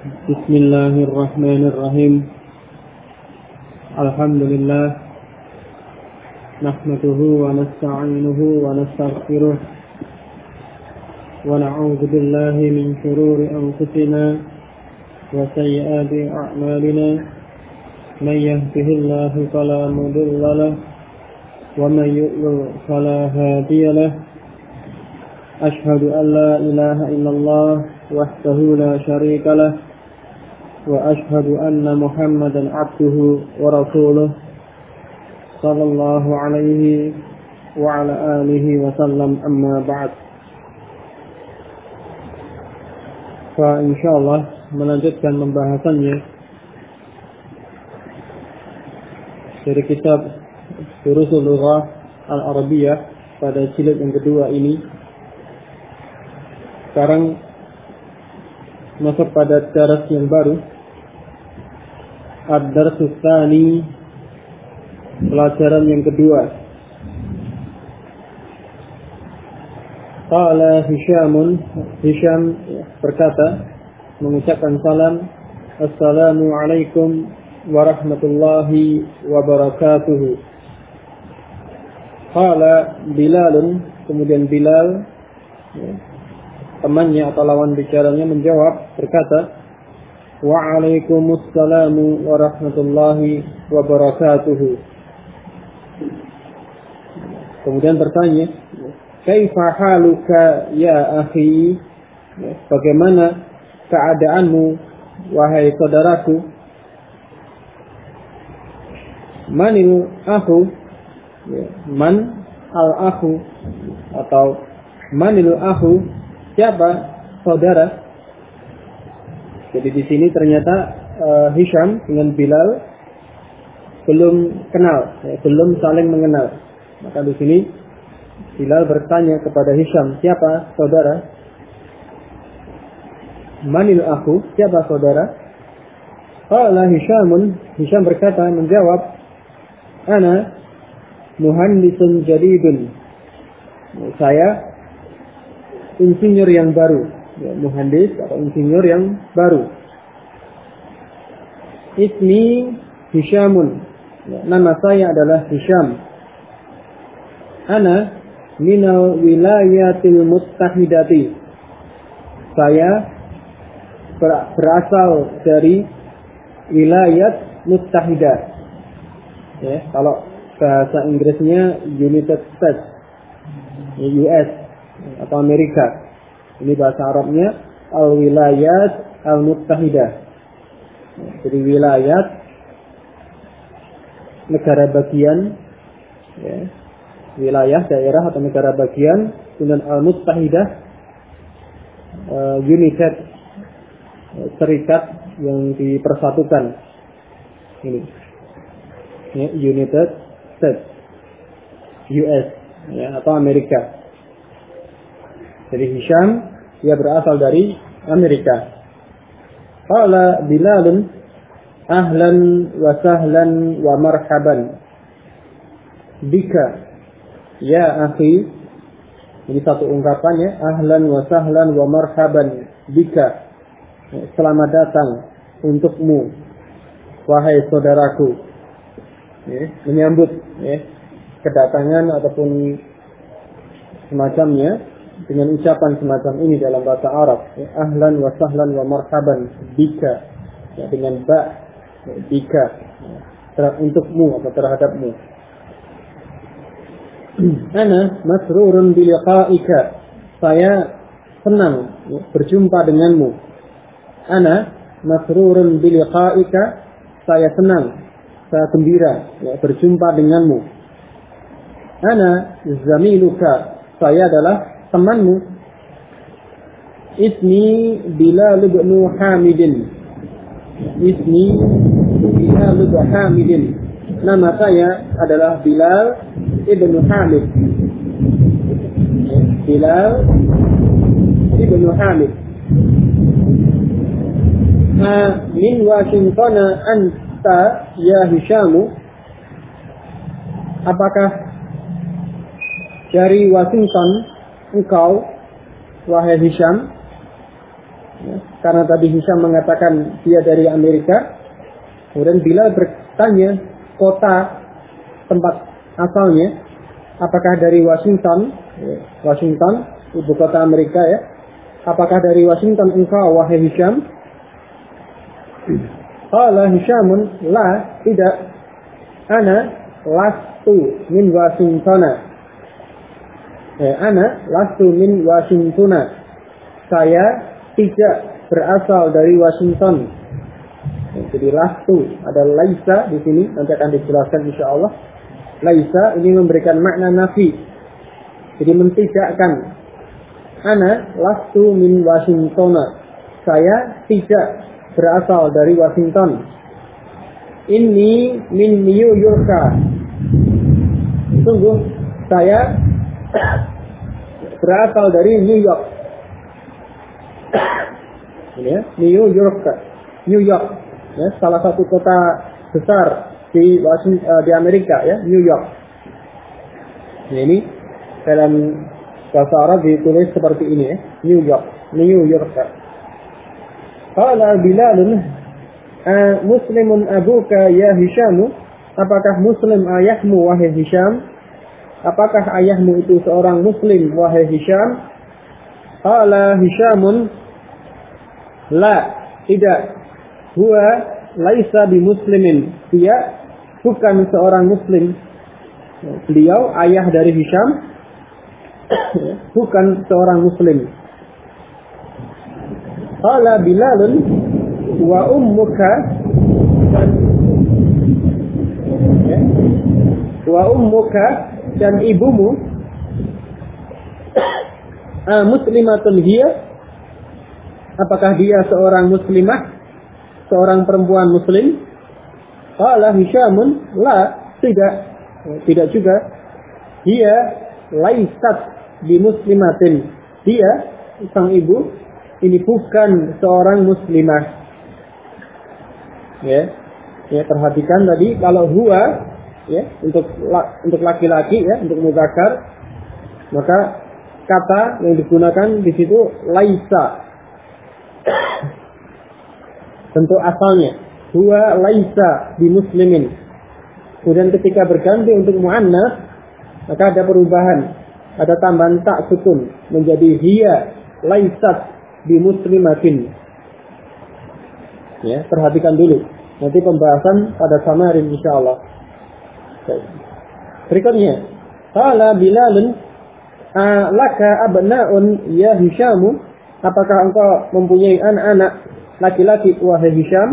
Bismillahirrahmanirrahim. Alhamdulillah. Nahmaduhu wa nasta'inuhu wa nastaghfiruh. Wa na'udzu billahi min shururi anfusina wa sayyiati a'malina. Man yahdihillahu fala mudilla lahu wa man yudlil fala hadiya lahu. Ashhadu an la ilaha illallah wahdahu la syarika lahu wa ashhadu anna Muhammadan abduhu wa rasuluh sallallahu alaihi wa ala alihi wa sallam, amma ba'd. Fa insyaallah melanjutkan pembahasannya dari kitab Durusul Lughah Al-Arabiyah pada jilid yang kedua ini. Sekarang masuk pada daras yang baru, Ad-Darsus Tsani, pelajaran yang kedua. Qala Hisham berkata, mengucapkan salam, Assalamu alaikum warahmatullahi wabarakatuh. Qala Bilalun, kemudian Bilal, temannya atau lawan bicaranya, menjawab berkata, Wa'alaikumussalam warahmatullahi wabarakatuh. Kemudian bertanya, Kaifa haluka ya akhi? Bagaimana keadaanmu wahai saudaraku? Manil akhu? Man al-akhu atau manil akhu? Siapa saudara? Jadi di sini ternyata Hisham dengan Bilal belum kenal, belum saling mengenal. Maka di sini Bilal bertanya kepada Hisham, siapa saudara? Manil akhu? Siapa saudara? Qala Hisham berkata, menjawab, Ana muhandisun jadidun. Saya insinyur yang baru. Muhandis atau insinyur yang baru. Ismi Hishamun. Nama saya adalah Hisham. Ana minal wilayatil muttahidati. Saya berasal dari wilayat muttahidah. Kalau bahasa Inggrisnya United States, US atau Amerika. Ini bahasa Arabnya Al-Wilayat Al-Muttahidah. Jadi wilayat negara bagian, wilayah daerah atau negara bagian, dengan Al-Muttahidah, United, serikat yang dipersatukan. Ini United States, US atau Amerika. Jadi Hisham, dia berasal dari Amerika. Qala Bilalun, ahlan wa sahlan wa marhaban bika ya akhi. Ini satu ungkapannya, ahlan wa sahlan wa marhaban bika. Selamat datang untukmu wahai saudaraku. Menyambut kedatangan ataupun semacamnya dengan ucapan semacam ini dalam bahasa Arab, ahlan wa sahlan wa marhaban bika, dengan ba, bika, untukmu atau terhadapmu. Ana masrurun bi liqa'ika. Saya senang berjumpa denganmu. Ana masrurun bi liqa'ika. Saya senang, saya gembira berjumpa denganmu. Ana zamiluka. Saya adalah temanmu. Ismi Bilal bin Hamidin. Ismi Bilal bin Hamidin. Nama saya adalah Bilal ibn Hamid. Bilal ibn Hamid. Min Washington anta ya Hishamu. Apakah dari Washington engkau wahai Hisham? Ya, karena tadi Hisham mengatakan dia dari Amerika. Kemudian Bilal bertanya kota tempat asalnya, apakah dari Washington? Washington, ibu kota Amerika ya. Apakah dari Washington engkau wahai Hisham? Qala Hishamun, la, tidak. Ana lastu min Washingtona. Ana lastu min Washingtona. Saya tidak berasal dari Washington. Jadi lastu ada laisa di sini, nanti akan dijelaskan insyaallah. Laisa ini memberikan makna nafi. Jadi mentidakkan. Ana lastu min Washingtona. Saya tidak berasal dari Washington. Ini min New York. Sungguh saya berasal dari New York. Ini ya, New York. New York. Ya, salah satu kota besar di Amerika ya, New York. Nah, ini dalam bahasa Arab ditulis seperti ini ya, New York, New York. Qala Bilal, Muslimun abuka ya Hisham? Apakah Muslim ayahmu wahai Hisham? Apakah ayahmu itu seorang Muslim wahai Hisham? Qala Hishamun, la, tidak. Huwa laisa bimuslimin. Dia bukan seorang muslim. Beliau ayah dari Hisham bukan seorang muslim. Qala Bilalun wa ummuka, wa ummuka, dan ibumu muslimatun hiya. Apakah dia seorang muslimah? Seorang perempuan muslim? Qala Hishamun, la, tidak. Tidak juga. Dia laisat bi muslimatin. Dia, sang ibu, ini bukan seorang muslimah. Ya. Ya, perhatikan tadi kalau huwa ya, untuk laki-laki ya, untuk muzakkar, maka kata yang digunakan di situ laisa. Bentuk asalnya huwa laisa bi muslimin. Kemudian ketika berganti untuk muannas, maka ada perubahan, ada tambahan tak sukun menjadi hiya laisat bi muslimatin. Ya, perhatikan dulu. Nanti pembahasan pada samarin insyaallah. Berikutnya, qala Bilalun, laka abna'un ya Hishamu? Apakah engkau mempunyai anak-anak laki-laki wahai Hisham?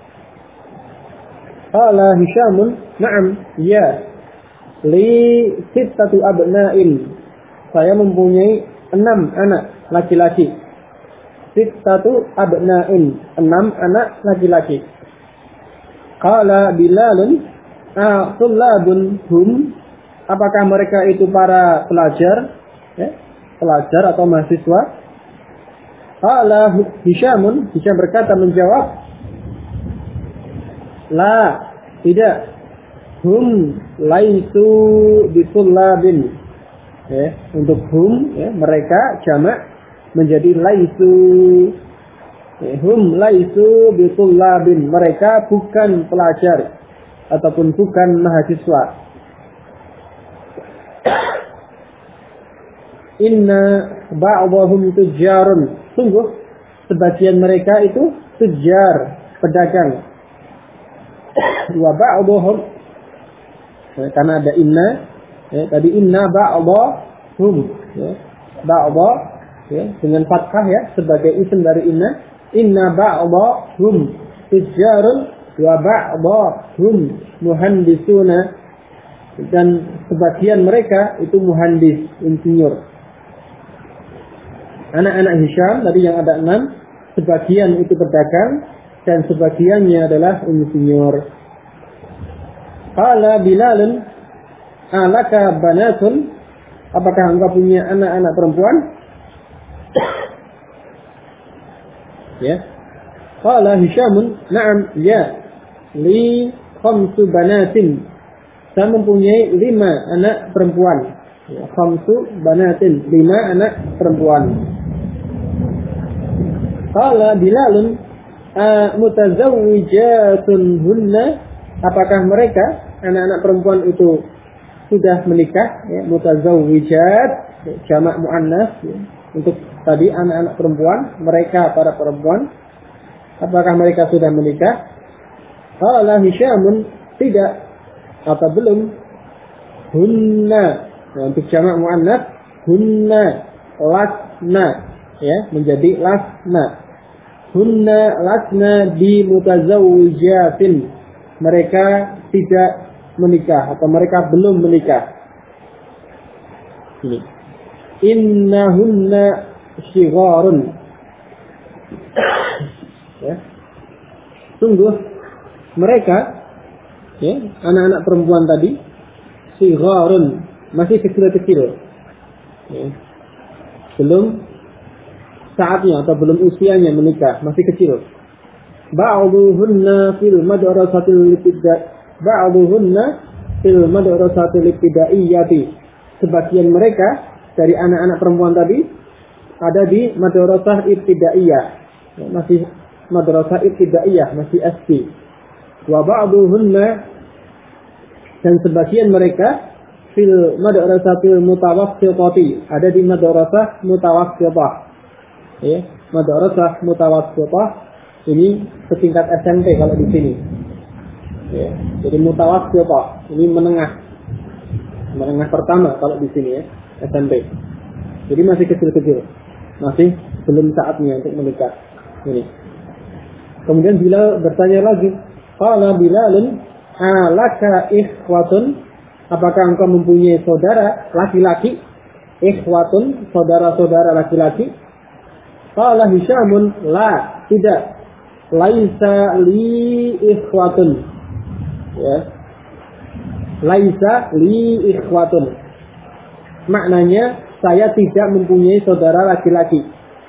Qala Hishamun, na'am, ya. Li sittatu abna'in. Saya mempunyai 6 anak laki-laki. Sittatu abna'in, 6 anak laki-laki. Qala Bilalun, tullabun hum. Apakah mereka itu para pelajar? Ya, pelajar atau mahasiswa? Qala Hishamun, Hisham berkata menjawab, la, tidak. Hum laisu bitullabin. Ya, untuk hum ya, mereka jamak menjadi laisu. Ya, hum laisu bitullabin. Mereka bukan pelajar ataupun bukan mahasiswa. Inna ba'dahum tujjarun. Sungguh sebagian mereka itu tujjar, pedagang. Wa ba'dahum, karena ada inna ya, tadi inna ba'dahum ya, ba'dah ya, dengan fathah ya sebagai isim dari inna. Inna ba'dahum tujjarun wa ba'dahum muhandisuna. Dan sebagian mereka itu muhandis, insinyur. Anak-anak Hisham tadi yang ada 6, sebagian itu pedagang dan sebagiannya adalah insinyur. Qala Bilalun, alaka banatun? Apakah engkau punya anak-anak perempuan? Ya. Qala Hishamun, na'am, ya. Li 5 banatin. Saya mempunyai 5 anak perempuan. Ya, 5 banatin, 5 anak perempuan. Qala Bilalun mutazawwijatun hunna, apakah mereka anak-anak perempuan itu sudah menikah? Ya, mutazawwijat jamak muannas, ya. Untuk tadi anak-anak perempuan, mereka para perempuan, apakah mereka sudah menikah? Qala Hisyamun, tidak atau belum. Hunna, nah, untuk jamak muannas hunna lasna, ya, menjadi lasna. Hunna lasna bi mutazawwijatin, mereka tidak menikah atau mereka belum menikah. Ini innahunna shigharun, ya, sungguh mereka, ya, anak-anak perempuan tadi, shigharun, masih kecil-kecil, ya, belum saatnya atau belum usianya menikah, masih kecil. Ba'dhuhunna fil madrasatil ibtidaiyati, sebagian mereka dari anak-anak perempuan tadi ada di madrasah ibtidaiyah, masih madrasah ibtidaiyah, masih SD. Wa ba'dhuhunna, dan sebagian mereka fil madrasatil mutawassithati, ada di madrasah mutawassithah, ya, madrasah mutawassithah ini setingkat SMP kalau di sini, ya, jadi mutawassithah ini menengah pertama kalau di sini, ya, SMP. Jadi masih kecil-kecil, masih belum saatnya untuk menikah. Ini. Kemudian Bilal bertanya lagi, qala Bilalun alaka ikhwatun, apakah engkau mempunyai saudara laki-laki? Ikhwatun, saudara-saudara laki-laki. Qala Hisyamun, la, tidak. Laisa li ikhwatun, ya, laisa li ikhwatun, maknanya saya tidak mempunyai saudara laki-laki,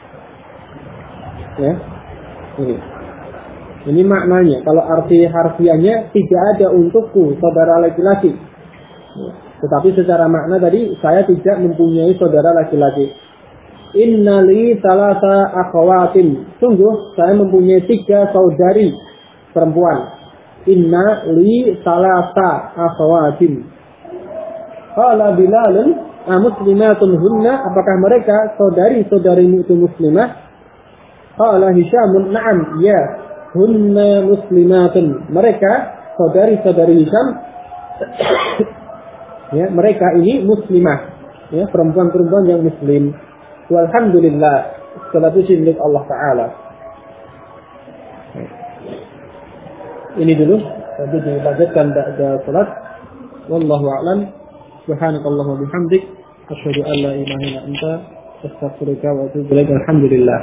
ya. Ini maknanya. Kalau arti harfiahnya tidak ada untukku saudara laki-laki, ya. Tetapi secara makna tadi saya tidak mempunyai saudara laki-laki. Innali salasa akhawatin, sungguh saya mempunyai 3 saudari perempuan. Inna li salasa akhawatin. Qala Bilalun muslimatun hunna, apakah mereka saudari-saudarimu itu muslimah? Qala Hisyamun, na'am, ya, hunna muslimatun, mereka saudari-saudari Hisyam, ya, mereka ini muslimah, ya, perempuan-perempuan yang muslim. Walhamdulillah, segala puji milik Allah Ta'ala. Ini dulu, nanti dilanjutkan ba'da salat. Wallahu a'lam. Subhanakallahumma bihamdik, asyhadu an la ilaha illa anta, astaghfiruka wa atubu ilaik. Alhamdulillah.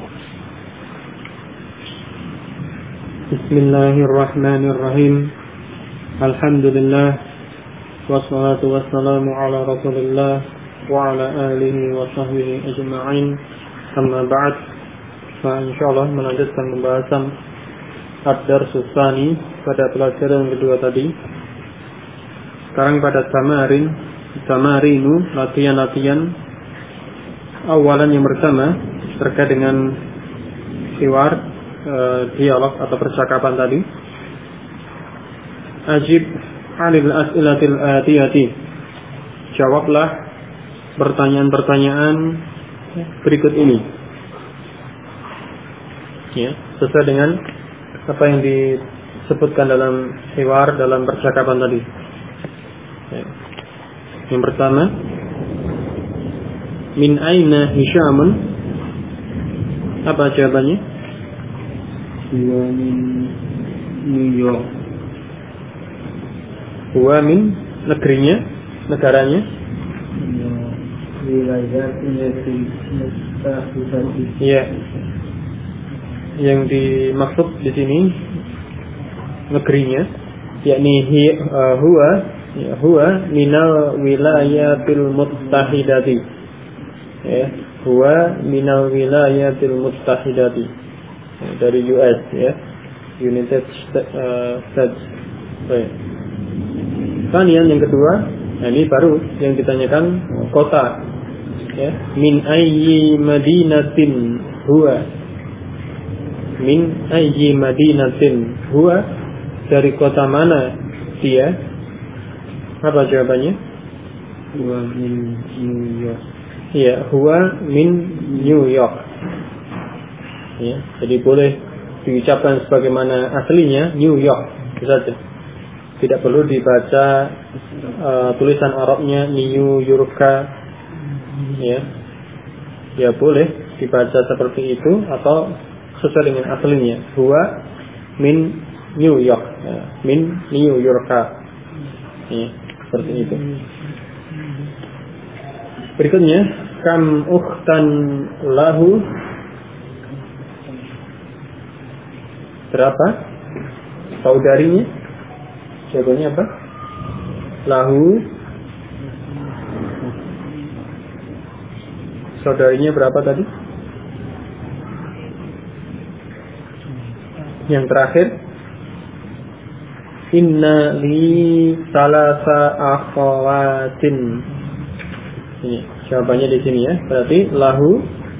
Bismillahirrahmanirrahim. Alhamdulillah, wassalatu wassalamu ala Rasulillah wa ala alihi wa sahbihi ajma'in. Amma ba'd. Insyaallah melanjutkan pembahasan Ad-Darsus Tsani pada pelajaran kedua tadi. Sekarang pada tamarinu, latihan-latihan awalan yang pertama terkait dengan hiwar, dialog atau percakapan tadi. Ajib 'anil as'ilatil atiyati, jawablah pertanyaan-pertanyaan berikut ini, ya, sesuai dengan apa yang disebutkan dalam hiwar, dalam percakapan tadi. Ya. Yang pertama, min aina Hisyamun, apa jawabannya? Huwa min New York. Huwa min, negerinya, negaranya. Ya, yang dimaksud di sini negerinya, yakni huwa minal wilayatil muttahidati, ya, huwa minal wilayatil muttahidati, ya, dari US, ya, United States. Baik. Kemudian yang kedua, nah ini baru yang ditanyakan kota, ya, min ayyi madinatin huwa, min ayyi madinatin huwa, dari kota mana dia? Apa jawabannya? Huwa min New York. Ya, huwa min New York. Ya, jadi boleh diucapkan sebagaimana aslinya New York saja. Tidak perlu dibaca tulisan Arabnya New York. Ya. Ya boleh dibaca seperti itu atau sesuai dengan aslinya. Huwa min New York. Ya, min New York. Ya, seperti itu. Berikutnya, kam ukhtan lahu, berapa saudarinya? Jawabannya apa? Lahu, saudarinya berapa tadi? Yang terakhir, inna li salasa akhawatin. Ini jawabannya di sini ya. Berarti lahu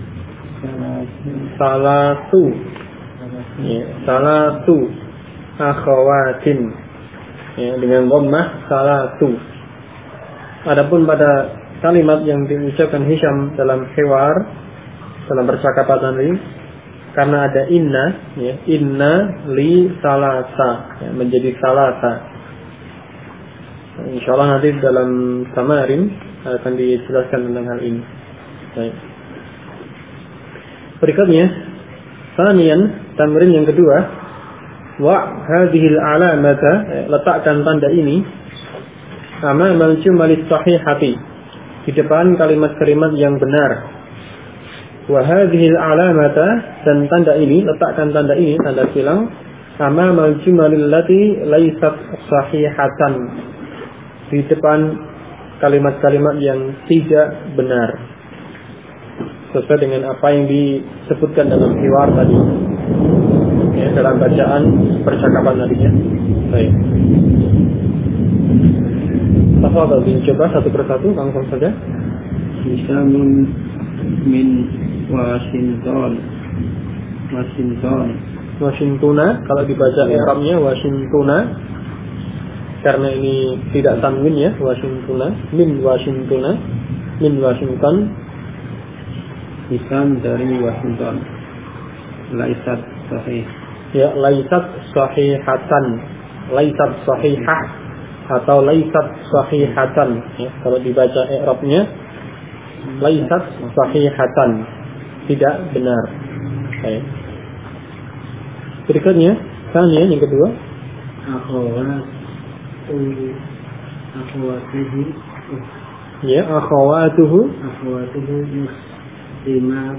salatu, ya, salatu akhawatin, ya, dengan dhammah salatu. Adapun pada kalimat yang diucapkan Hisham dalam hiwar, dalam percakapan tadi, karena ada inna, ya, inna li salasa, ya, menjadi salasa. Insyaallah nanti dalam tamarin akan dijelaskan tentang hal ini. Baik. Berikutnya, Sanian, tamrin yang kedua, wa hadhil alamata, letakkan tanda ini amamal jumalis sahihati, di depan kalimat-kalimat yang benar. Wa hadhil alamata, dan tanda ini, letakkan tanda ini, tanda silang, amamal jumalil lati laysat sahihatan, di depan kalimat-kalimat yang tidak benar, sesuai dengan apa yang disebutkan dalam hiwar tadi, ya, dalam bacaan percakapan tadinya. Baik. Tafadhal, coba satu persatu langsung saja. Hisamun min Washington. Washingtona, kalau dibaca i'rabnya Washingtona, karena ini tidak tanwin ya, Washingtona, min Washingtona, min Washington. Hisam dari Washington. Laisat sahih. Ya, laisat sahihatan, laisat sahihah atau laisat sahihatan. Ya, kalau dibaca i'rabnya laisat sahihatan, tidak benar. Baik. Berikutnya, Sanian yang kedua. Akhawatuhu. Ya, akhawatuhu muslimat.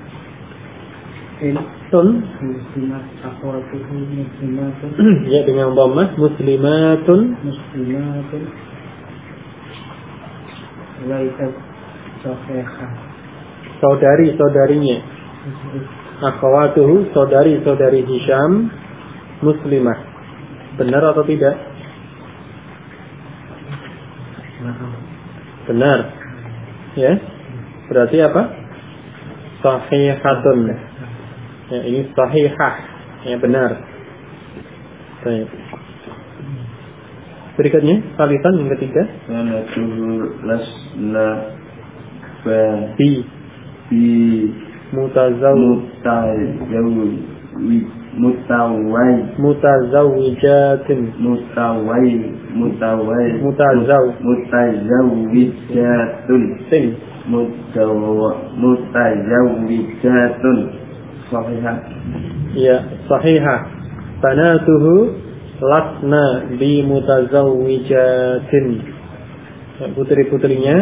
Muslimat. Akhawatuhu muslimatun. Ya, dengan dhammah muslimatun. Laisat sahihah. Saudari-saudarinya. Akhawatuhu, saudari-saudari Hisham, muslimah. Benar atau tidak? Benar. Ya. Berarti apa? Sahihatun. Ya, ini sahihah. Ya, benar. Baik. Berikutnya, salisan yang ketiga. Sanatuhu lasna bi mutazawwijatin. Mutazawwijatun. Sahihah. Ya, sahihah. Banatuhu lasna bi mutazawwijatin. Ya, putri-putrinya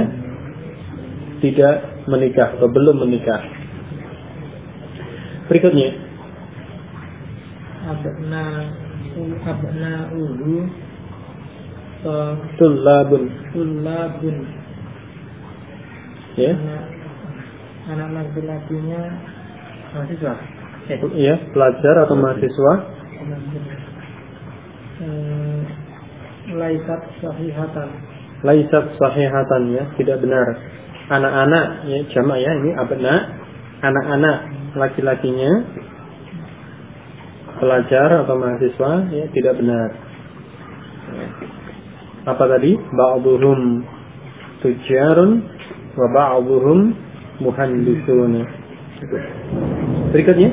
tidak menikah atau belum menikah. Berikutnya, abna'uhu tullabun. Ya. Anak laki-lakinya mahasiswa. Ya, pelajar atau mahasiswa. Laisat sahihatan, ya, tidak benar. Anak-anak, ya, jamak ya, ini abna, anak-anak laki-lakinya pelajar atau mahasiswa, ya, tidak benar. Apa tadi? Ba'dhuhum tujjarun wa ba'dhuhum muhandisun. Berikutnya,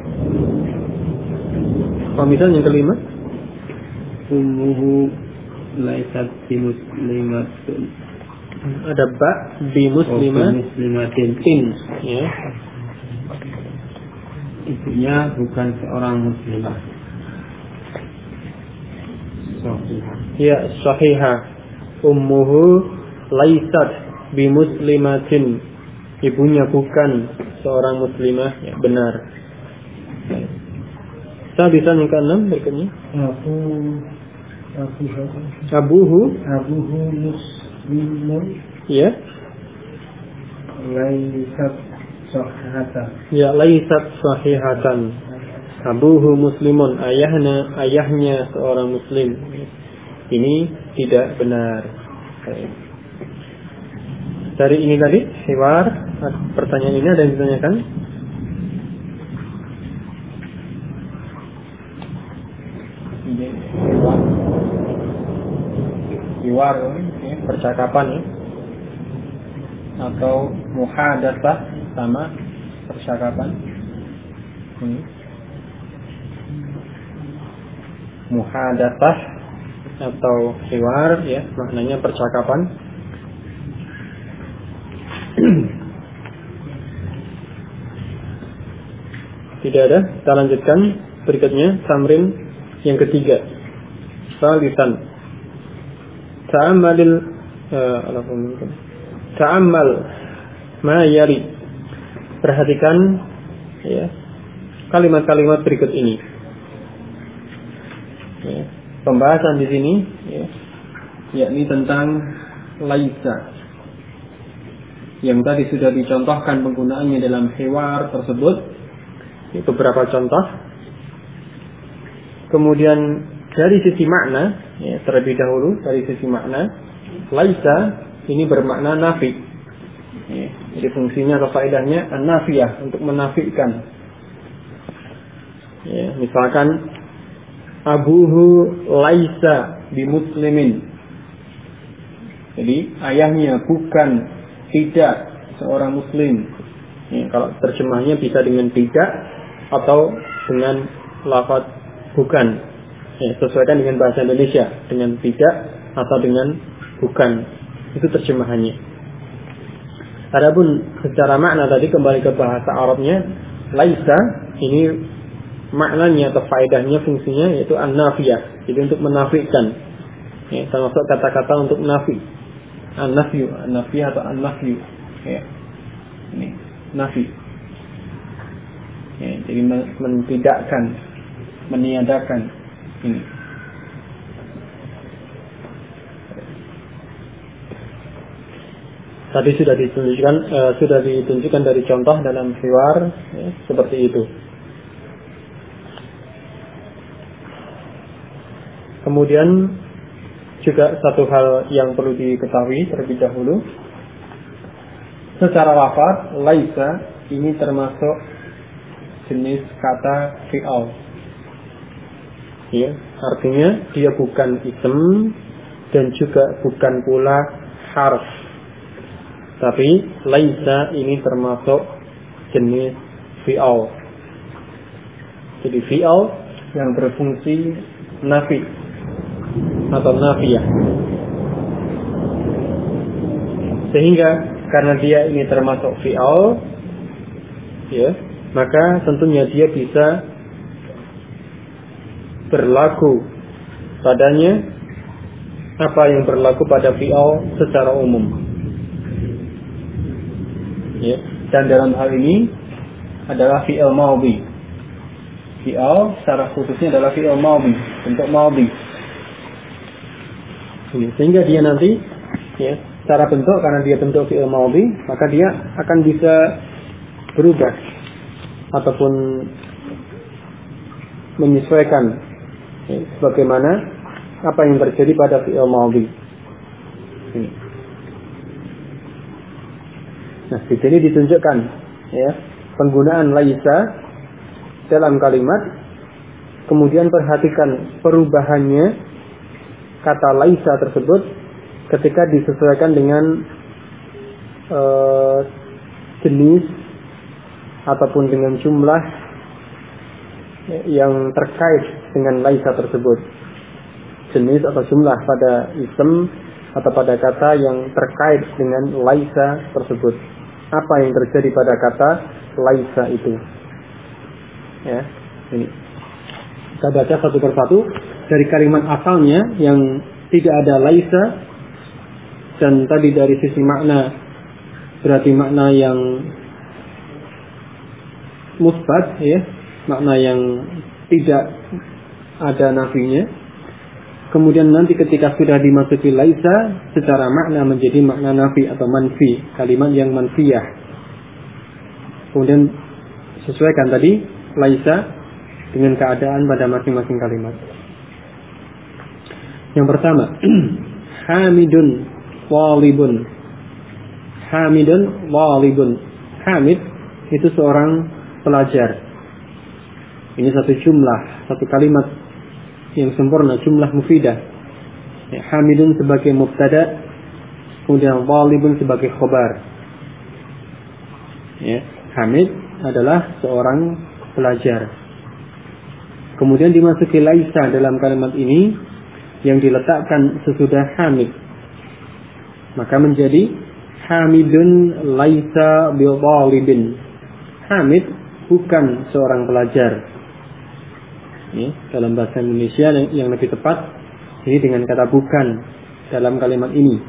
misal yang kelima, ummuhu laysat bimuslimatun. ada ba bimuslimatin, ya. Ibunya bukan seorang muslimah. Sahihah. Ya, sahihah. Ummuhu laysat bimuslimatin. Ibunya bukan seorang muslimah, ya, benar. Bisa yang ke-6 berikutnya. Abuhu muslimun. Ya. Laysat sahihatan. Ya, laysat sahihatan. Abuhu muslimun, ayahnya seorang muslim. Ini tidak benar. Dari ini tadi, hiwar, pertanyaan ini ada yang ditanyakan? Hiwar, ya, percakapan, ya. Atau muhadatsah sama percakapan. Muhadatsah atau hiwar, ya, maknanya percakapan. Tidak ada. Kita lanjutkan berikutnya, tamrin yang ketiga. Salisan. Ta'ammal ma yali. Perhatikan, ya, kalimat-kalimat berikut ini. Ya, pembahasan di sini, ya, yakni tentang laisa, yang tadi sudah dicontohkan penggunaannya dalam hiwar tersebut. Ini beberapa contoh. Kemudian dari sisi makna, ya, terlebih dahulu dari sisi makna, laisa ini bermakna nafi. Ya, jadi fungsinya atau faedahnya an-nafiyah, untuk menafikan. Ya, misalkan abuhu laisa bimuslimin. Jadi ayahnya bukan, tidak seorang muslim. Ya, kalau terjemahnya bisa dengan tidak atau dengan lafaz bukan. Ya, sesuaikan dengan bahasa Indonesia, dengan tidak atau dengan bukan. Itu terjemahannya. Adapun secara makna tadi, kembali ke bahasa Arabnya, laisa ini maknanya atau faedahnya, fungsinya yaitu an-nafiyah. Jadi untuk menafikan. Ya, termasuk kata-kata untuk nafi. An-nafiyah atau an-nafyu. Ya. Ini nafi. Ya, jadi mentidakkan, meniadakan ini. Tadi sudah ditunjukkan dari contoh dalam hiwar, ya, seperti itu. Kemudian juga satu hal yang perlu diketahui terlebih dahulu, secara lafaz laisa ini termasuk jenis kata fi'al. Ya, artinya dia bukan isim dan juga bukan pula harf. Tapi laisa ini termasuk jenis fi'al. Jadi fi'al yang berfungsi nafi atau nafiyah. Sehingga karena dia ini termasuk fi'al, ya, maka tentunya dia bisa berlaku padanya apa yang berlaku pada fi'al secara umum. Ya, dan dalam hal ini adalah fi'il madhi. Fi'al secara khususnya adalah fi'il madhi, bentuk madhi. Sehingga dia nanti, ya, secara bentuk, karena dia bentuk fi'il madhi, maka dia akan bisa berubah ataupun menyesuaikan, ya, sebagaimana apa yang terjadi pada fi'il madhi. Nah, di sini ditunjukkan, ya, penggunaan laisa dalam kalimat Kemudian perhatikan perubahannya kata laisa tersebut ketika disesuaikan dengan jenis ataupun dengan jumlah yang terkait dengan laisa tersebut. Jenis atau jumlah pada isim atau pada kata yang terkait dengan laisa tersebut. Apa yang terjadi pada kata laisa itu? Ya, ini. Kita baca satu persatu dari kalimat asalnya yang tidak ada laisa, dan tadi dari sisi makna berarti makna yang musbat, ya, makna yang tidak ada nafinya. Kemudian nanti ketika sudah dimasuki laisa, secara makna menjadi makna nafi atau manfi, kalimat yang manfiyah. Kemudian sesuaikan tadi laisa dengan keadaan pada masing-masing kalimat. Yang pertama, hamidun walibun. Hamidun walibun. Hamid itu seorang pelajar. Ini satu jumlah, satu kalimat yang sempurna, jumlah mufidah. Ya, hamidun sebagai mubtada, kemudian walibun sebagai khobar. Ya, hamid adalah seorang pelajar. Kemudian dimasuki laisa dalam kalimat ini yang diletakkan sesudah hamid, maka menjadi hamidun laisa bil walibin. Hamid bukan seorang pelajar. Ya, dalam bahasa Indonesia yang lebih tepat ini dengan kata bukan dalam kalimat ini.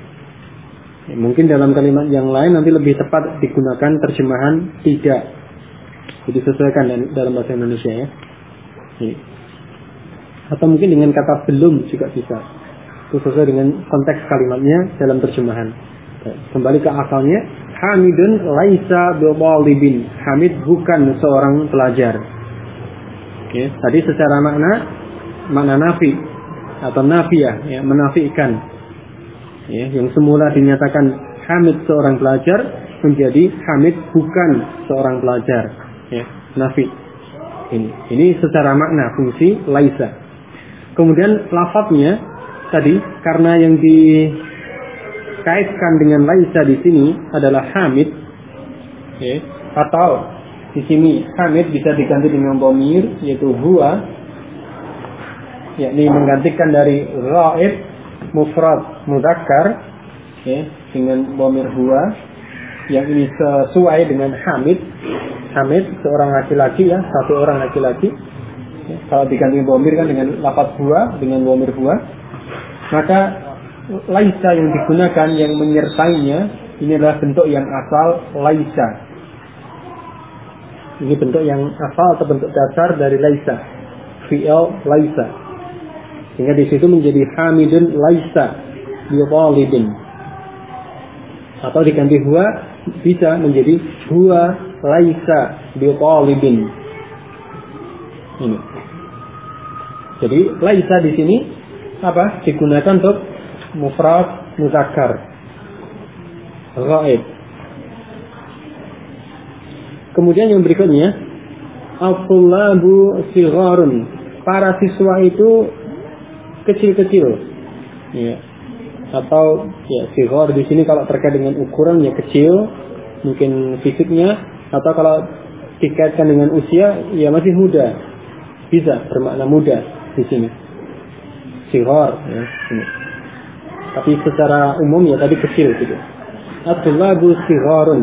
Ya, mungkin dalam kalimat yang lain nanti lebih tepat digunakan terjemahan tidak. Jadi sesuaikan dalam bahasa Indonesia, ya. Ya. Atau mungkin dengan kata belum juga bisa. Itu sesuai dengan konteks kalimatnya dalam terjemahan. Kembali ke asalnya, hamidun laisa bil walibin. Hamid bukan seorang pelajar. Ya, tadi secara makna nafi atau nafiyah, ya, menafikan. Ya, yang semula dinyatakan hamid seorang pelajar menjadi hamid bukan seorang pelajar. Ya, nafi. Ini secara makna fungsi laisa. Kemudian lafadznya tadi karena yang dikaitkan dengan laisa di sini adalah hamid, ya, atau di sini hamid bisa diganti dengan dhamir yaitu huwa, yakni menggantikan dari ghaib mufrad mudzakkar, ya, dengan dhamir huwa yang ini sesuai dengan hamid. Hamid seorang laki-laki, ya, satu orang laki-laki. Ya, kalau diganti dhamir kan dengan lafaz huwa, dengan dhamir huwa, maka laisa yang digunakan yang menyertainya ini adalah bentuk yang asal laisa. Ini bentuk yang asal atau bentuk dasar dari laisa, fi'il laisa. Sehingga di situ menjadi hamidun laisa bi walidin. Atau diganti huwa bisa menjadi huwa laisa bi walidin. Ini. Jadi laisa di sini apa? Digunakan untuk mufrad mudzakkar, ghaib. Kemudian yang berikutnya, at-tullabu sigharun. Para siswa itu kecil-kecil. Ya. Atau ya sighar di sini kalau terkait dengan ukuran ya kecil, mungkin fisiknya, atau kalau dikaitkan dengan usia ya masih muda. Bisa bermakna muda di sini. Sighar, ya, ini. Tapi secara umum ya tadi kecil gitu. At-tullabu sigharun.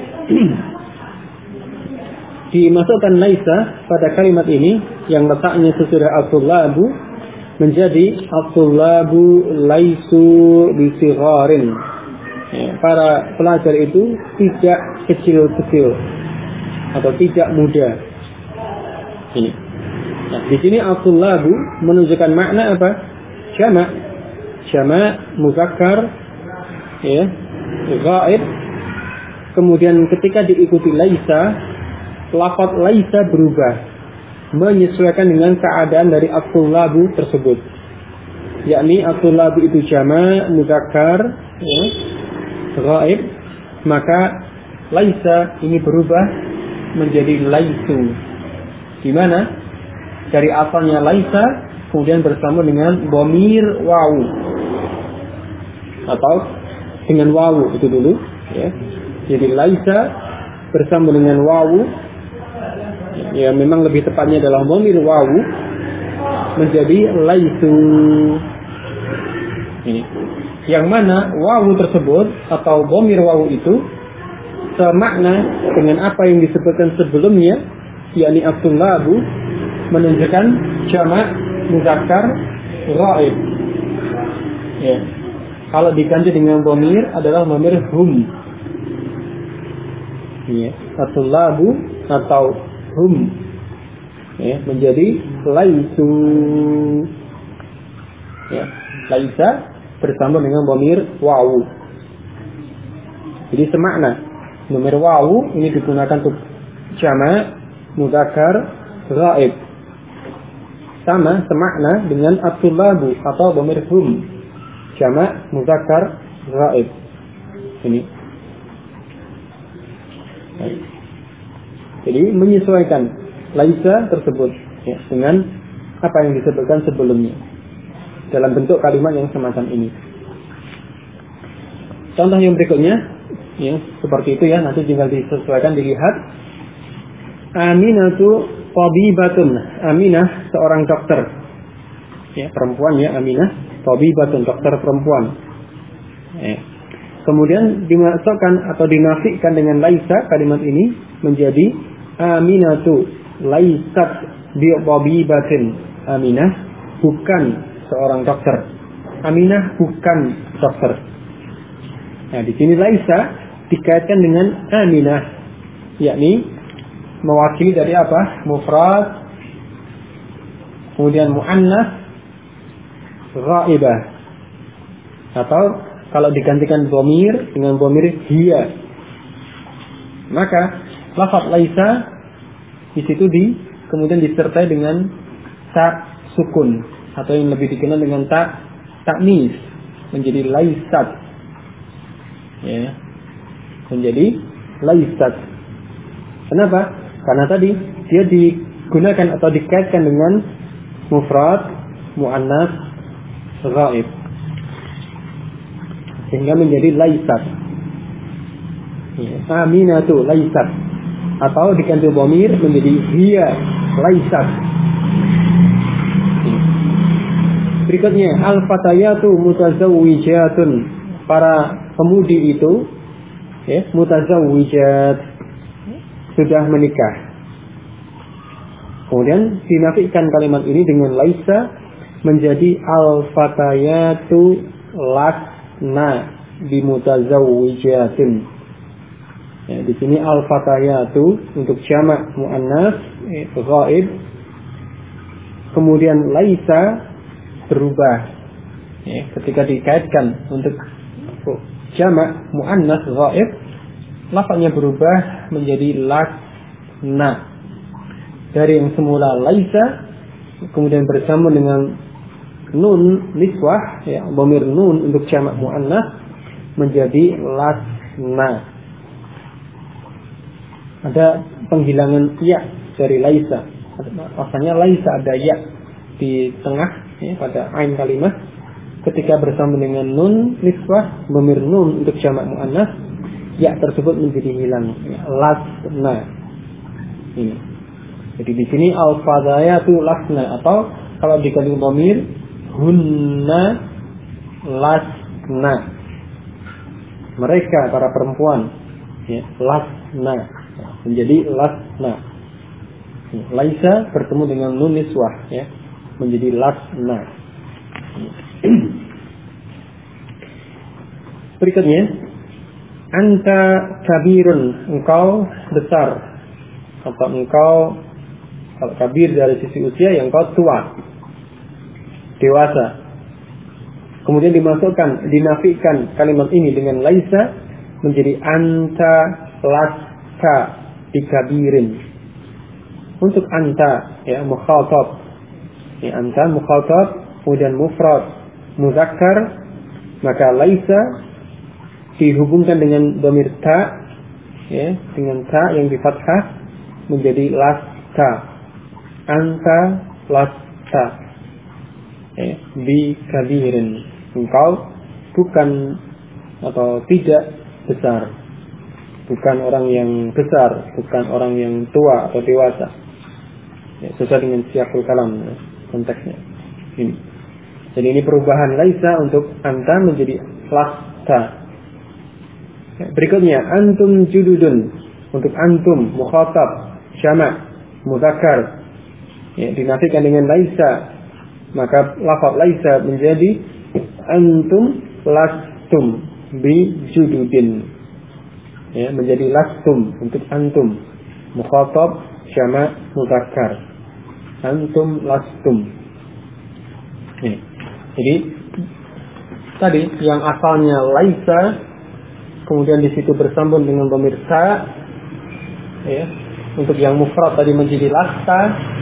Dimasukkan laisa pada kalimat ini yang letaknya sesudah at-tullabu menjadi at-tullabu laisu bisigharin. Ya, para pelajar itu tidak kecil-kecil atau tidak muda. Ini. Nah, di sini at-tullabu menunjukkan makna apa? Jamak muzakkar, ya, ghaib. Kemudian ketika diikuti laisa, lafaz laisa berubah menyesuaikan dengan keadaan dari at-tullabu tersebut. Yakni at-tullabu itu jamak muzakkar, ya, ghaib, maka laisa ini berubah menjadi laisu. Di mana dari asalnya laisa kemudian bersambung dengan dhamir wawu atau dengan wawu itu dulu ya. Jadi laisa bersambung dengan wawu ya, memang lebih tepatnya adalah dhamir wawu menjadi laisu. Ini yang mana wawu tersebut atau dhamir wawu itu semakna dengan apa yang disebutkan sebelumnya, yakni at-tullabu, menunjukkan jamak muzakkar ghaib. Ya. Kalau diganti dengan dhamir adalah dhamir hum. Ya, at-tullabu atau hum. Ya, menjadi laisu. Ya, laisa bersambung dengan dhamir wawu. Jadi semakna. Dhamir wawu ini digunakan untuk jamak muzakkar ghaib. Sama semakna dengan at-tullabu atau dhamir hum, jamak muzakkar ghaib. Ini. Jadi menyesuaikan laisa tersebut ya, dengan apa yang disebutkan sebelumnya dalam bentuk kalimat yang semacam ini. Contoh yang berikutnya ya, seperti itu ya, nanti tinggal disesuaikan, dilihat. Aminatu tabibatun. Aminah seorang dokter. Ya, perempuan ya, Aminah tabibatun, dokter perempuan. Ya. Kemudian dimasukkan atau dinafikan dengan laisa, kalimat ini menjadi Aminatu laisat bi tabibatin. Aminah bukan seorang dokter. Aminah bukan dokter. Nah, di sini laisa dikaitkan dengan Aminah, yakni mewakili dari apa? Mufrad, kemudian muannas, ghaibah. Atau kalau digantikan dhamir dengan dhamir hiya, maka lafaz laisa di situ kemudian disertai dengan ta sukun atau yang lebih dikenal dengan ta ta'nis, menjadi laisat. Ya. Menjadi laisat. Kenapa? Karena tadi dia digunakan atau dikaitkan dengan mufrad, muannas, ghaib, sehingga menjadi laisat. Ya. Aminatu laisat, atau diganti dhamir menjadi hiya laisat. Berikutnya al-fatayatu mutazawwijatun, para pemudi itu ya, mutazawwijat, sudah menikah. Kemudian dinafikan kalimat ini dengan laisa menjadi al-fatayatu lasna bimutazawwijatin. Ya, di sini al-fatayatu untuk jamak muannas ghaib. Kemudian laisa berubah. Ya, ketika dikaitkan untuk jamak muannas ghaib, lafaznya berubah menjadi lasna. Dari yang semula laisa kemudian bersambung dengan nun niswah ya, dhamir nun untuk jamak muannas menjadi lasna. Ada penghilangan ya dari laisa. Asalnya laisa ada ya di tengah ya, pada ain kalimat. Ketika bersambung dengan nun niswah dhamir nun untuk jamak muannas, ya tersebut menjadi hilang. Lasna. Ini. Jadi di sini al-fadayatu lasna, atau kalau diganti dhamir hunna lasna. Mereka para perempuan ya, lasna menjadi lasna. Laisa bertemu dengan nun niswah ya, menjadi lasna. Berikutnya anta kabirun, engkau besar, atau engkau, kalau kabir dari sisi usia, yang engkau tua, dewasa. Kemudian dimasukkan, dinafikan kalimat ini dengan laisa menjadi anta laska bikabirin. Untuk anta ya mukhatab, ya anta mukhatab, kemudian mufrad muzakkar, maka laisa dihubungkan dengan dhamir ta ya, dengan ta yang di fathah menjadi lasta. Anta lasta bi kabirin, engkau bukan atau tidak besar, bukan orang yang besar, bukan orang yang tua atau dewasa. Sesuai dengan siyaqul kalam konteksnya ini. Jadi ini perubahan laisa untuk anta menjadi lasta. Berikutnya antum jududun, untuk antum mukhatab jamak mudzakkar dinafikan dengan laisa, maka lafaz laisa menjadi antum lastum bi jududin, menjadi lastum untuk antum mukhatab jamak mudzakkar, antum lastum. Jadi tadi yang asalnya laisa kemudian di situ bersambung dengan dhamir sa, untuk yang mufrad tadi menjadi lasta,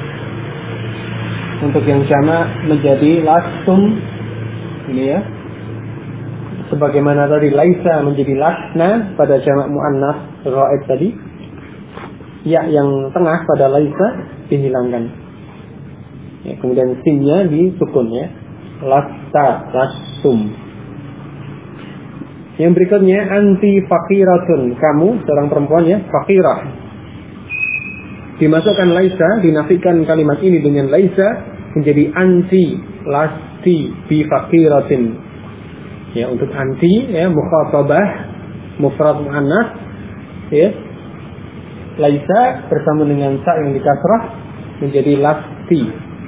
untuk yang jamak menjadi lastum, ini ya. Sebagaimana tadi laisa menjadi lasna pada jamak muannats ghaib tadi, ya yang tengah pada laisa dihilangkan. Kemudian sinnya disukun lasta, lastum. Yang berikutnya anti faqiratun, kamu seorang perempuan faqirah. Dimasukkan laisa, dinafikan kalimat ini dengan laisa menjadi anti lasti bi faqiratin. Untuk anti mukhatabah mufrad muannats laisa bersama dengan sa yang dikasrah menjadi lasti.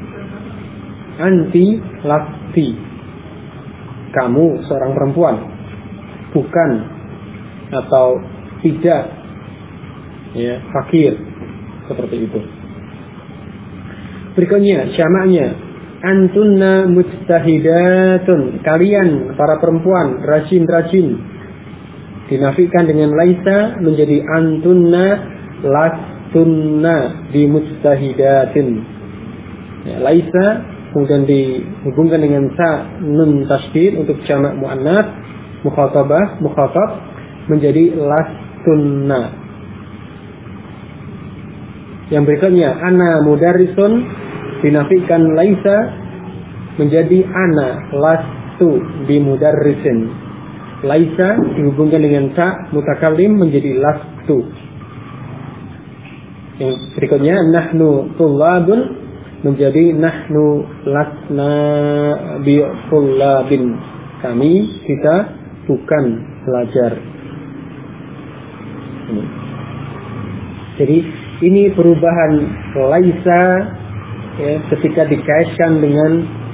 Anti lasti, kamu seorang perempuan, bukan atau tidak fakir, seperti itu. Berikutnya jamaknya antunna mujtahidatun, kalian para perempuan rajin-rajin, dinafikan dengan laisa menjadi antunna lastunna bi mujtahidatin. Laisa kemudian dihubungkan dengan sa nun tasydid untuk jamak muannats mukhatab menjadi lastunna. Yang berikutnya ana mudarrisun, dinafikan laisa menjadi ana lastu bi mudarrisin. Laisa dihubungkan dengan sa mutakallim menjadi lastu. Yang berikutnya nahnu tullabun menjadi nahnu lasna bi tullabin, kami kita bukan pelajar. Jadi ini perubahan laisa ketika dikaitkan dengan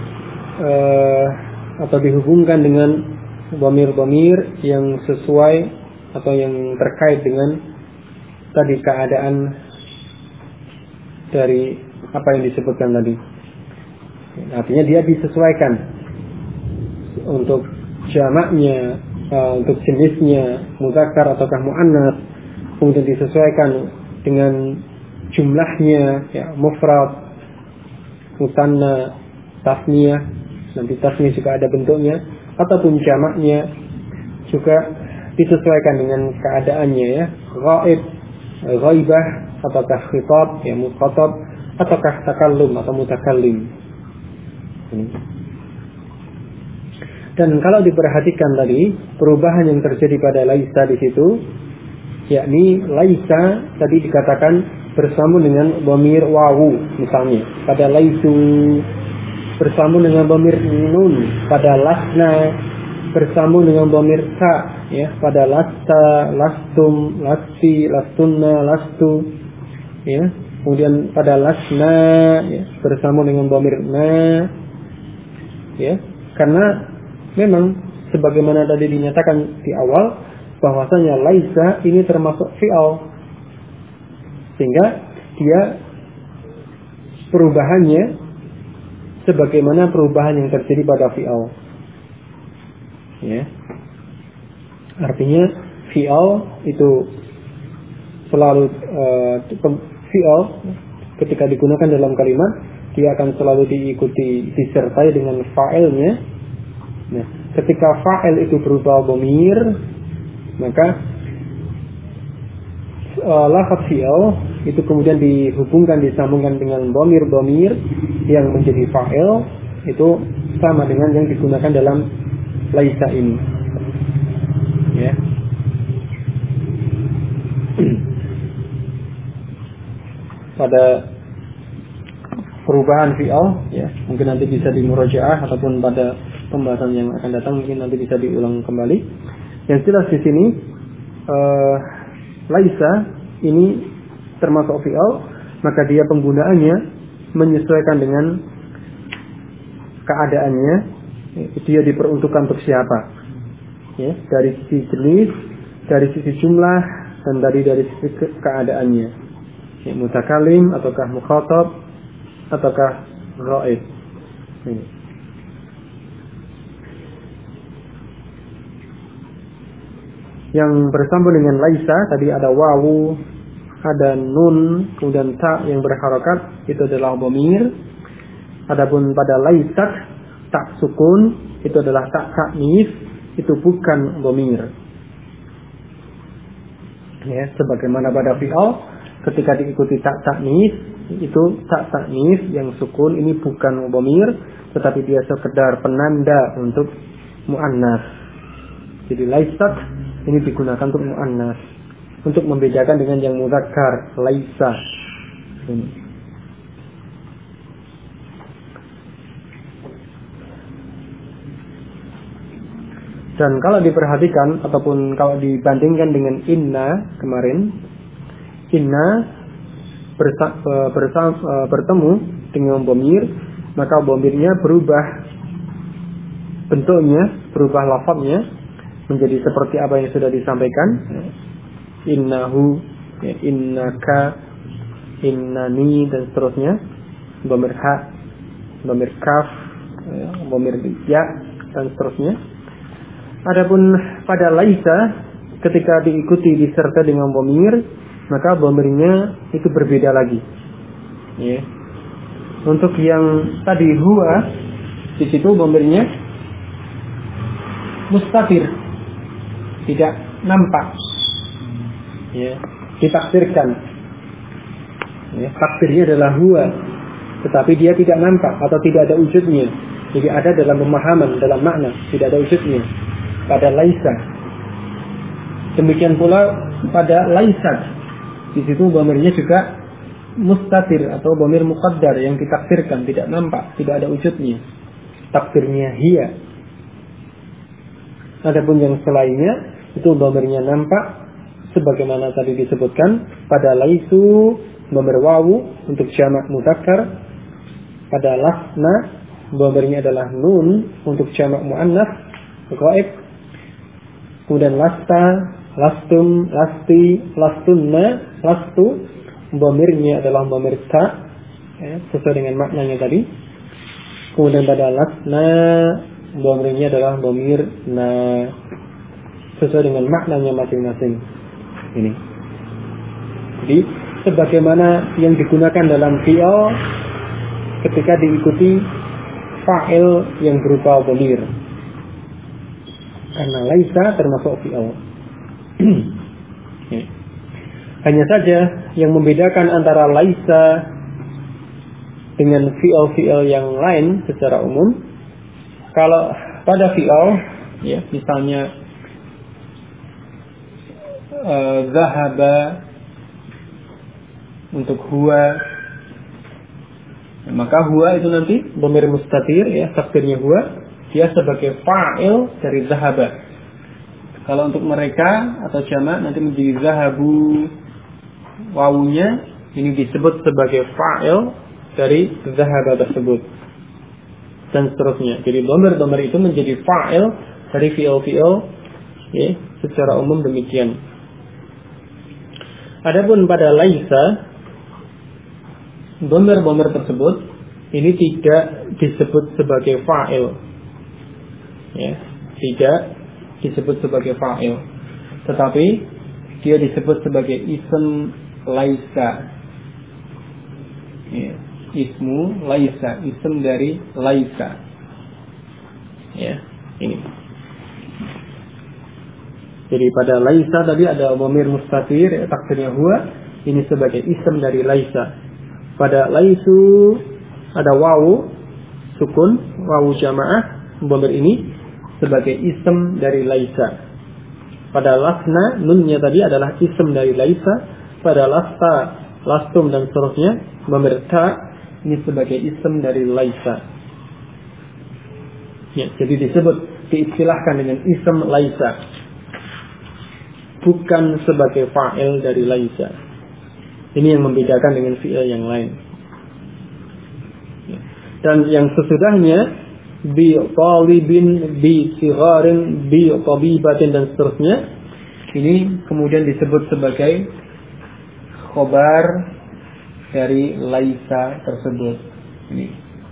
atau dihubungkan dengan dhamir-dhamir yang sesuai atau yang terkait dengan tadi keadaan dari apa yang disebutkan tadi. Artinya dia disesuaikan untuk jamaknya, untuk jenisnya mudzakkar ataukah muannats, kemudian disesuaikan dengan jumlahnya mufrad, musanna, tasniyah, nanti tasniyah juga ada bentuknya, ataupun jamaknya juga disesuaikan dengan keadaannya ghaib, ghaibah, ataukah khitab mukhatab, ataukah takallum atau mutakallim. Dan kalau diperhatikan tadi perubahan yang terjadi pada laisa di situ, yakni laisa tadi dikatakan bersambung dengan dhamir wawu misalnya pada laisu, bersambung dengan dhamir nun pada lasna, bersambung dengan dhamir sa pada lasta, lastum, lasti, lastunna, lastu kemudian pada lasna bersambung dengan dhamir na karena memang sebagaimana tadi dinyatakan di awal bahwasanya laisa ini termasuk fi'al, sehingga dia perubahannya sebagaimana perubahan yang terjadi pada fi'al. Artinya fi'al itu selalu fi'al ketika digunakan dalam kalimat dia akan selalu diikuti disertai dengan fa'ilnya. Nah, ketika fa'il itu berupa dhamir, maka lafaz fi'al itu kemudian dihubungkan disambungkan dengan dhamir-dhamir yang menjadi fa'il itu sama dengan yang digunakan dalam laisa ini. Ya. Pada perubahan fi'il, ya, mungkin nanti bisa di murajaah ataupun pada pembahasan yang akan datang mungkin nanti bisa diulang kembali. Yang jelas di sini laisa ini termasuk fi'il, maka dia penggunaannya menyesuaikan dengan keadaannya. Dia diperuntukkan untuk siapa? Ya, dari sisi jenis, dari sisi jumlah, dan dari sisi keadaannya. Ya, mutakalim ataukah mukhatab ataukah ghaib. Ini. Yang bersambung dengan laisa tadi ada wawu, ada nun, kemudian ta yang berharokat, itu adalah dhamir. Adapun pada laisat tak sukun itu adalah tak ta'nits, itu bukan dhamir. Ya, sebagaimana pada fi'il ketika diikuti tak ta'nits, itu tak ta'nits yang sukun ini bukan dhamir, tetapi dia sekedar penanda untuk muannas. Jadi laisat ini digunakan untuk muannas, untuk membedakan dengan yang mudzakkar laisa. Dan kalau diperhatikan ataupun kalau dibandingkan dengan inna kemarin, inna bertemu dengan dhamir, maka dhamirnya berubah bentuknya, berubah lafadznya menjadi seperti apa yang sudah disampaikan. Innahu, innaka, innani dan seterusnya. Dhamir ha, dhamir kaf, dhamir ya dan seterusnya. Adapun pada laisa ketika diikuti disertai dengan dhamir, maka dhamirnya itu berbeda lagi. Ya. Untuk yang tadi huwa, di situ dhamirnya mustatir, tidak nampak. Ya, ditakdirkan. Ya, takdirnya adalah huwa, tetapi dia tidak nampak atau tidak ada wujudnya. Jadi ada dalam pemahaman, dalam makna, tidak ada wujudnya. Pada laisa. Demikian pula pada laisat. Di situ dhamirnya juga mustatir atau dhamir muqaddar yang ditakdirkan, tidak nampak, tidak ada wujudnya. Takdirnya hiya. Adapun yang selainnya itu dhamirnya nampak, sebagaimana tadi disebutkan pada laisu dhamir wawu untuk jamak mudzakkar. Pada lasna dhamirnya adalah nun untuk jamak muannas ghaib. Kemudian lasta, lastum, lasti, lastunna, lastu, dhamirnya adalah dhamir ta, ya, sesuai dengan maknanya tadi. Kemudian pada lasna, dhamirnya adalah dhamir na, sesuai dengan maknanya masing-masing. Ini. Jadi sebagaimana yang digunakan dalam fi'il ketika diikuti fa'il yang berupa dhamir. Karena laisa termasuk fi'il. Hanya saja yang membedakan antara laisa dengan fi'il-fi'il yang lain secara umum, kalau pada fi'il, ya, misalnya zahaba untuk huwa, maka huwa itu nanti dhamir mustatir, ya, takdirnya huwa, dia sebagai fa'il dari zahaba. Kalau untuk mereka atau jamak nanti menjadi zahabu, wawunya ini disebut sebagai fa'il dari zahaba tersebut dan seterusnya. Jadi dhamir-dhamir itu menjadi fa'il dari fi'il-fi'il, ya, secara umum demikian. Adapun pada laisa, dhamir-dhamir tersebut ini tidak disebut sebagai fa'il. Ya, tidak disebut sebagai fa'il, tetapi dia disebut sebagai ism laisa. Ya, ismu laisa, ism dari laisa. Ya, ini. Jadi pada laisa tadi ada dhamir mustatir, takdirnya huwa, ini sebagai ism dari laisa. Pada laisu ada wawu sukun, wawu jamaah dhamir ini sebagai ism dari laisa. Pada lasna, nunnya tadi adalah ism dari laisa. Pada lasta, lastum dan seterusnya, dhamir ta ini sebagai ism dari laisa. Ya, jadi diistilahkan dengan ism laisa, bukan sebagai fa'il dari laisa. Ini yang membedakan dengan fi'il yang lain. Ya. Dan yang sesudahnya bi talibin, bi sigharin, bi tabibatin dan seterusnya, ini kemudian disebut sebagai khobar dari laisa tersebut. Ini.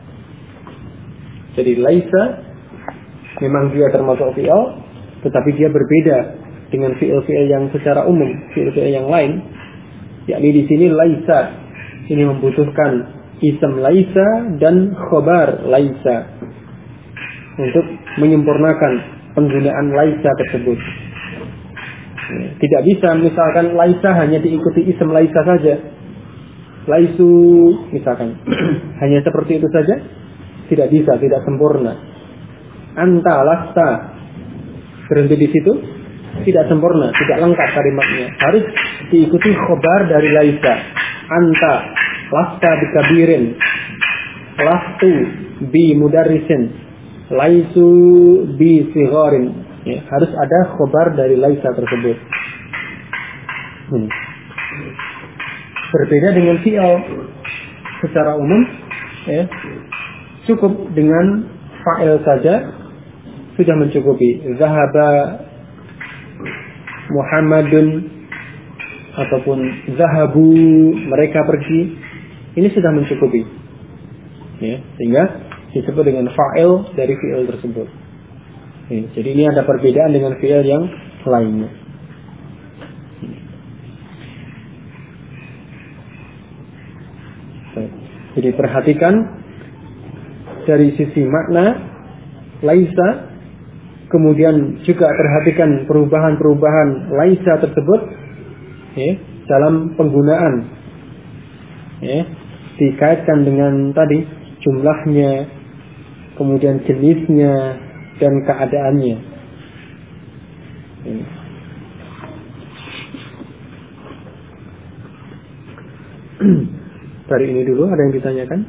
Jadi laisa memang dia termasuk fi'il, tetapi dia berbeda dengan fi'il-fi'il yang secara umum, fi'il-fi'il yang lain. Yakni di sini laisa ini membutuhkan ism laisa dan khobar laisa untuk menyempurnakan penggunaan laisa tersebut. Tidak bisa misalkan laisa hanya diikuti ism laisa saja. Laisu misalkan hanya seperti itu saja, tidak bisa, tidak sempurna. Anta lasta berhenti di situ, tidak sempurna, tidak lengkap kalimatnya. Harus diikuti khobar dari laisa. Anta lasta bikabirin, lastu bi mudarrisin, laisu bi sigharin. Ya, harus ada khobar dari laisa tersebut. Berbeda dengan fi'il secara umum, ya, cukup dengan fa'il saja sudah mencukupi. Zahaba Muhammadun ataupun zahabu, mereka pergi, ini sudah mencukupi. Ya, sehingga disebut dengan fa'il dari fi'il tersebut. Ya, jadi ini ada perbedaan dengan fi'il yang lainnya. Jadi perhatikan dari sisi makna laisa, kemudian juga perhatikan perubahan-perubahan laisa tersebut, ya, dalam penggunaan, ya, dikaitkan dengan tadi jumlahnya, kemudian jenisnya dan keadaannya. Ya. Dari ini dulu ada yang ditanyakan?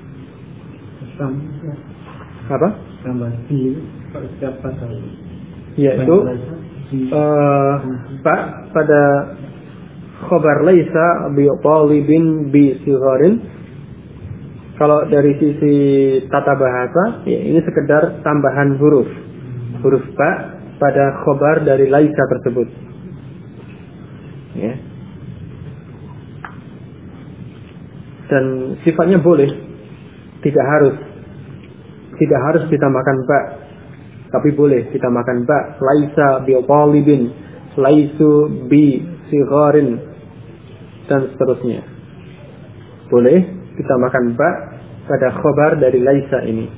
Apa? Tambah di siapa tahu? Yaitu Pak pada khobar laisa bi talibin bi sigharin. Kalau dari sisi tata bahasa, ya ini sekedar tambahan huruf ba pada khobar dari laisa tersebut. Ya. Dan sifatnya boleh, tidak harus ditambahkan ba, tapi boleh ditambahkan ba. Laisa bi talibin, laisu bi sigharin dan seterusnya. Boleh ditambahkan ba pada khobar dari laisa ini.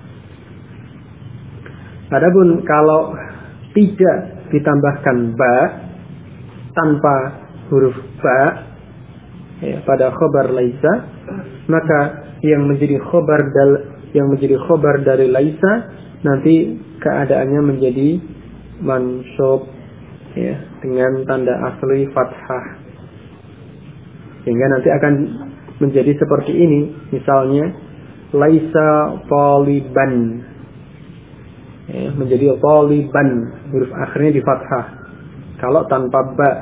Adapun kalau tidak ditambahkan ba tanpa huruf ba, ya, pada khobar laisa, maka yang menjadi khobar dari laisa nanti keadaannya menjadi mansub, ya, dengan tanda asli fathah, sehingga nanti akan menjadi seperti ini. Misalnya laisa taliban, ya, menjadi taliban, huruf akhirnya di fathah kalau tanpa ba.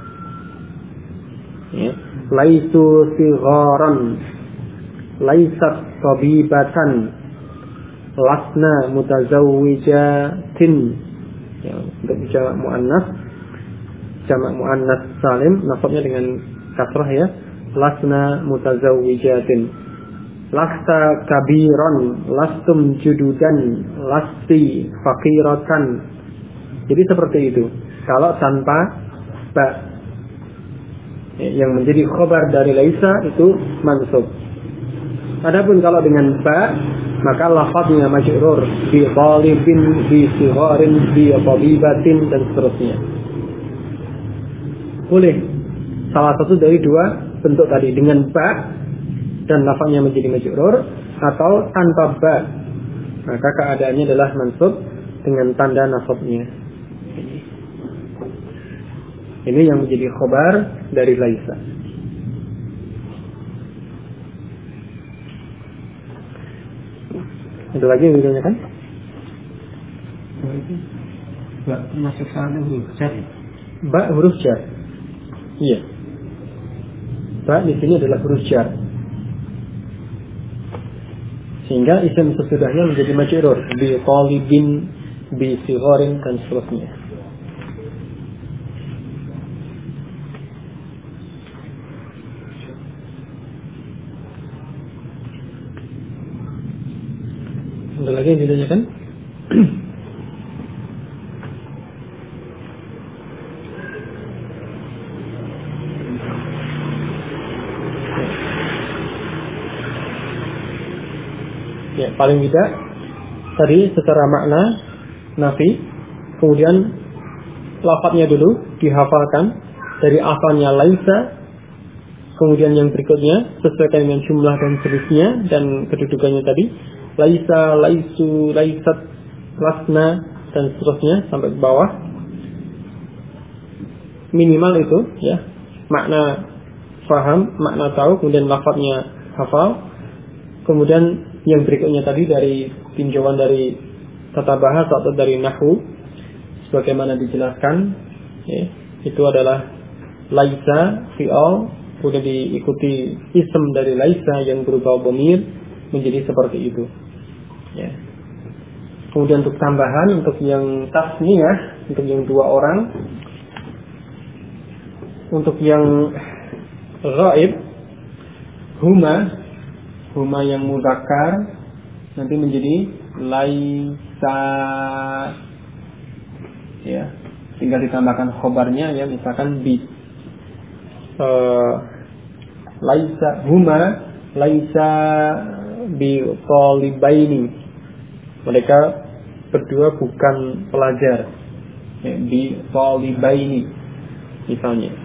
Ya. Laisu sigharan, laisat tabibatan, lasna mutazawwijatin. Ya, untuk jamak muannas salim, nasabnya dengan kasrah, ya. Lasna mutazawwijatin. Lasta kabiran, lastum jududan, lasti faqiratan. Jadi seperti itu. Kalau tanpa ba, yang menjadi khobar dari laisa itu mansub. Adapun kalau dengan ba, maka lafaznya majrur bi talibin, bi sigharin, bi tabibatin dan seterusnya. Boleh salah satu dari dua bentuk tadi, dengan ba dan lafaznya menjadi majrur, atau tanpa ba, maka keadaannya adalah mansub dengan tanda nasabnya. Ini yang menjadi khobar dari laisa. Ada lagi yang ditanyakan? Ba masuk sana huruf jar. Ba huruf jar. Iya. Ba di sini adalah huruf jar. Sehingga isim sesudahnya menjadi majrur bi talibin, bi sigharin dan seterusnya. Ada lagi yang ditanyakan? Ya, paling tidak tadi secara makna nafi, kemudian lafadznya dulu dihafalkan dari asalnya laisa, kemudian yang berikutnya sesuaikan dengan jumlah dan jenisnya dan kedudukannya tadi, laisa, laisu, laisat, lasna dan seterusnya sampai ke bawah. Minimal itu ya, makna faham, makna tahu, kemudian lafadznya hafal. Kemudian yang berikutnya tadi dari tinjauan dari tata bahasa atau dari nahwu sebagaimana dijelaskan ya, itu adalah laisa fi'al, kemudian diikuti ism dari laisa yang berupa dhamir menjadi seperti itu ya. Kemudian untuk tambahan, untuk yang tasniyah, untuk yang dua orang, untuk yang ghaib, huma yang mudzakkar nanti menjadi laisa ya, tinggal ditambahkan khobarnya ya, misalkan bi laisa huma laisa bi talibaini, mereka berdua bukan pelajar ya, bi talibaini misalnya.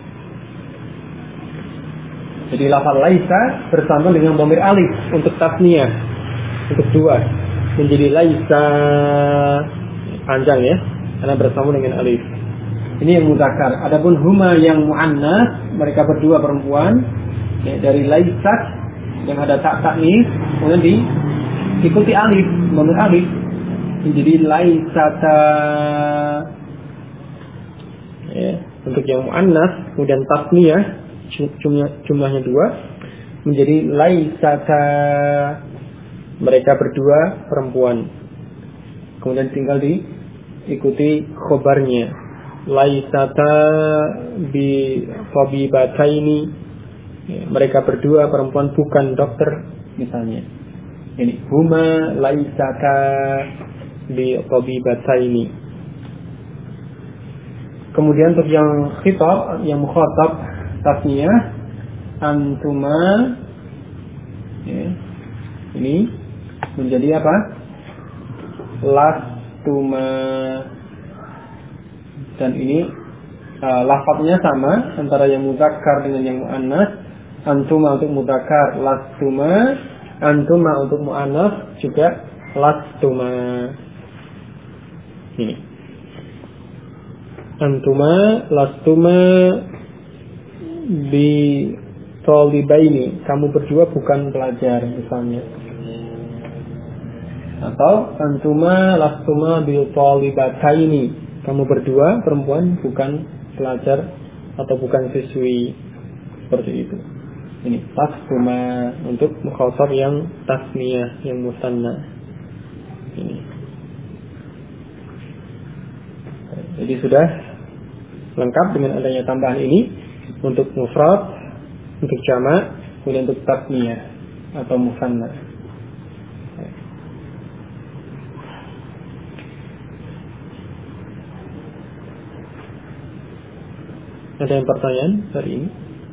Jadi lafaz laisa bersama dengan dhamir alif untuk tasniyah, untuk dua menjadi laisa, panjang ya, karena bersama dengan alif. Ini yang mudzakkar. Adapun huma yang muannas, mereka berdua perempuan ya, dari laisat yang ada tak taknis, kemudian diikuti alif, dhamir alif menjadi laisata ya. Untuk yang muannas kemudian tasniyah jumlahnya dua menjadi laisata, mereka berdua perempuan, kemudian tinggal diikuti khobarnya laisata bi tabibataini ya, mereka berdua perempuan bukan dokter misalnya. Ini huma laisata bi tabibataini. Kemudian untuk yang khitab, yang mukhatab tasniyah antuma ya, ini menjadi apa? Lastuma, dan ini lafadznya sama antara yang mudzakkar dengan yang muannas. Antuma untuk mudzakkar lastuma, antuma untuk muannas juga lastuma. Ini antuma lastuma bi talibaini, kamu berdua bukan pelajar misalnya. Atau antuma lastuma bi talibataini, kamu berdua perempuan bukan pelajar atau bukan siswi, seperti itu. Ini lastuma untuk mukhatab yang tasniyah, yang musanna. Ini. Jadi sudah lengkap dengan adanya tambahan ini. Untuk mufrad, untuk jamak, kemudian untuk tasniyah atau musanna. Ada yang pertanyaan hari ini?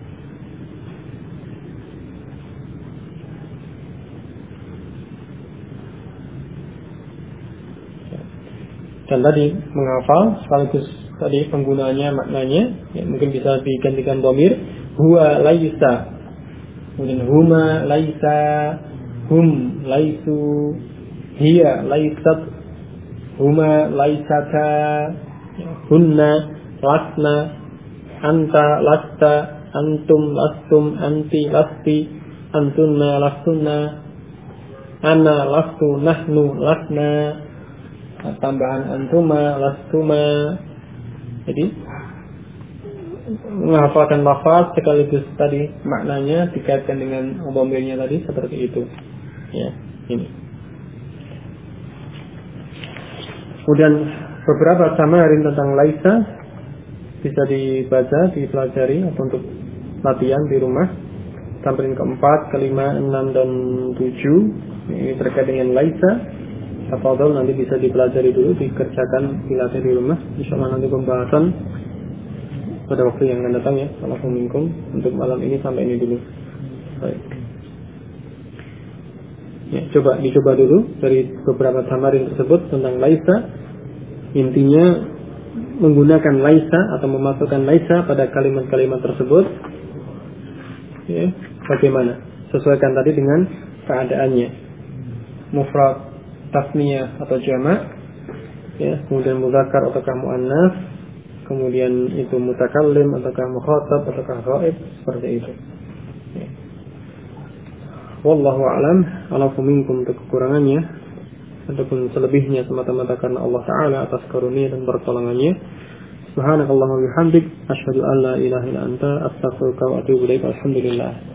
Dan tadi menghafal sekaligus tadi penggunaannya, maknanya ya, mungkin bisa digantikan dhamir huwa laisa Kemudian huma, laisa, hum, laisu, hiya, laisat, huma, laisata, hunna, lasna, anta, lasta, antum, lastum, anti, lasti, antunna, lastunna, ana, lastu, nahnu, lasna, tambahan antuma, lastuma. Jadi menghafalkan lafaz sekaligus tadi maknanya dikaitkan dengan dhamirnya tadi seperti itu. Ya, ini. Kemudian beberapa samarin tentang laisa bisa dibaca, dipelajari atau untuk latihan di rumah. Tamrin keempat, kelima, 6 dan 7 ini terkait dengan laisa. Tafadhol nanti bisa dipelajari dulu, dikerjakan, dilatih di rumah. Insyaallah nanti pembahasan pada waktu yang akan datang ya. Assalamualaikum. Untuk malam ini sampai ini dulu. Baik. Ya, dicoba dulu dari beberapa tamarin tersebut tentang laisa. Intinya menggunakan laisa atau memasukkan laisa pada kalimat-kalimat tersebut. Ya, bagaimana? Sesuaikan tadi dengan keadaannya. Mufrad, tasniyah atau jamak. Ya, kemudian mudzakkar ataukah muannas. Kemudian itu mutakallim ataukah mukhatab ataukah ghaib, seperti itu. Ya. Wallahu a'lam. Alafu minkum, untuk kekurangannya ataupun selebihnya semata-mata karena Allah Ta'ala atas karunia dan pertolongannya. Subhanakallahumma wa bihamdik, asyhadu an la ilaha illa anta, astaghfiruka wa atubu ilaik. Alhamdulillah.